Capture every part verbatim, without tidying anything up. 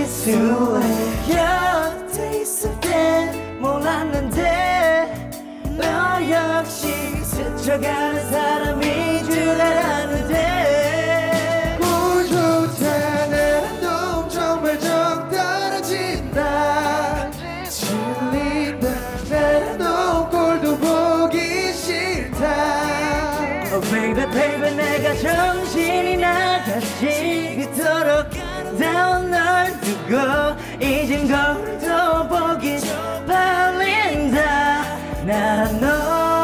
실수해. 곁에 있을 땐 몰랐는데 너 역시 스쳐가는 사람인 줄 알았는데. 꼴 좋다 내 놈 정말 정 떨어진다. 질린다 내 놈 꼴도 보기 싫다. Oh baby baby 내가 정신이 나갔지. 그토록 다운 널 두고 이젠 거울도 보기 팔린다. 난 너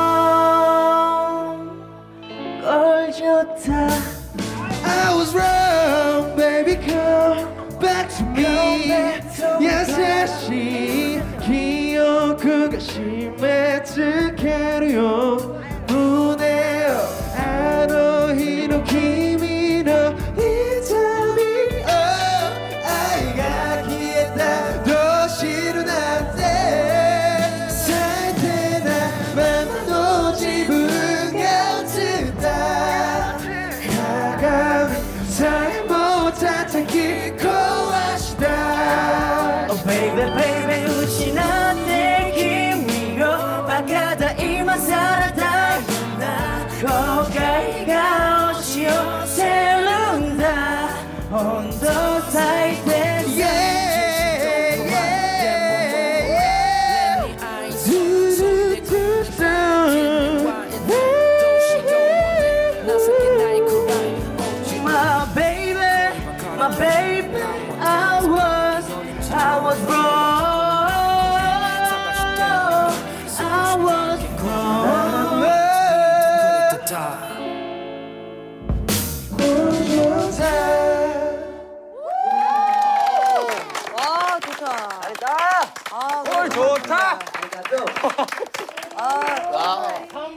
꼴 좋다. I was wrong baby come back to me.優しい記憶が締め付けるよ胸を。あの日の君の痛みを愛が消えたと知るなんて。最低なままの自分が映った鏡さえも叩き壊した。 Oh baby baby失って君をバカだ今さらだよな。後悔が押し寄せるんだ。本当最低My baby, my baby, I was, I was wrong. I was wrong. 와 좋다. 잘했다. 아, 꼴 좋다. 아,